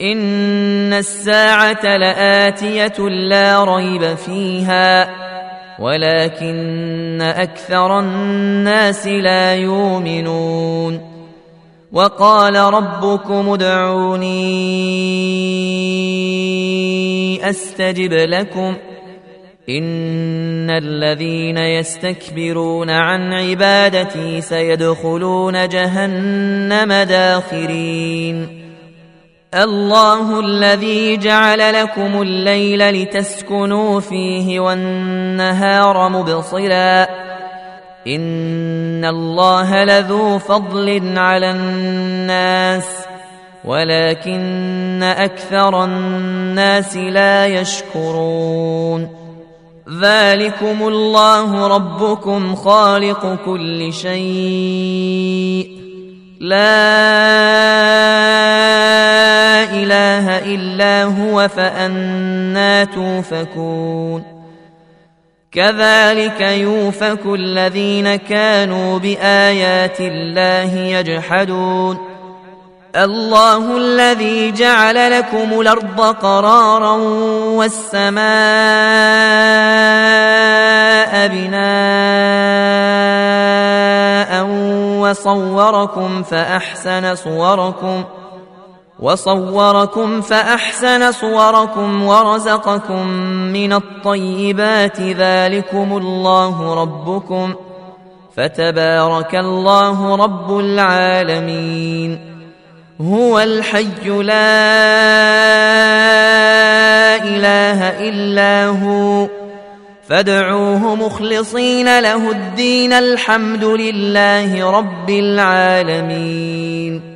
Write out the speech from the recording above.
إن الساعة لآتية لا ريب فيها ولكن أكثر الناس لا يؤمنون وقال ربكم ادعوني أستجب لكم إن الذين يستكبرون عن عبادتي سيدخلون جهنم داخرين الله الذي جعل لكم الليل لتسكنوا فيه والنهار مبصرا إن الله لذو فضل على الناس ولكن أكثر الناس لا يشكرون ذلكم الله ربكم خالق كل شيء لا إله إلا هو فأنى توفكون كذلك يؤفك الذين كانوا بآيات الله يجحدون الله الذي جعل لكم الأرض قرارا والسماء بناء وصوركم فأحسن صوركم ورزقكم من الطيبات ذلكم الله ربكم فتبارك الله رب العالمين هو الحي لا إله إلا هو فادعوه مخلصين له الدين الحمد لله رب العالمين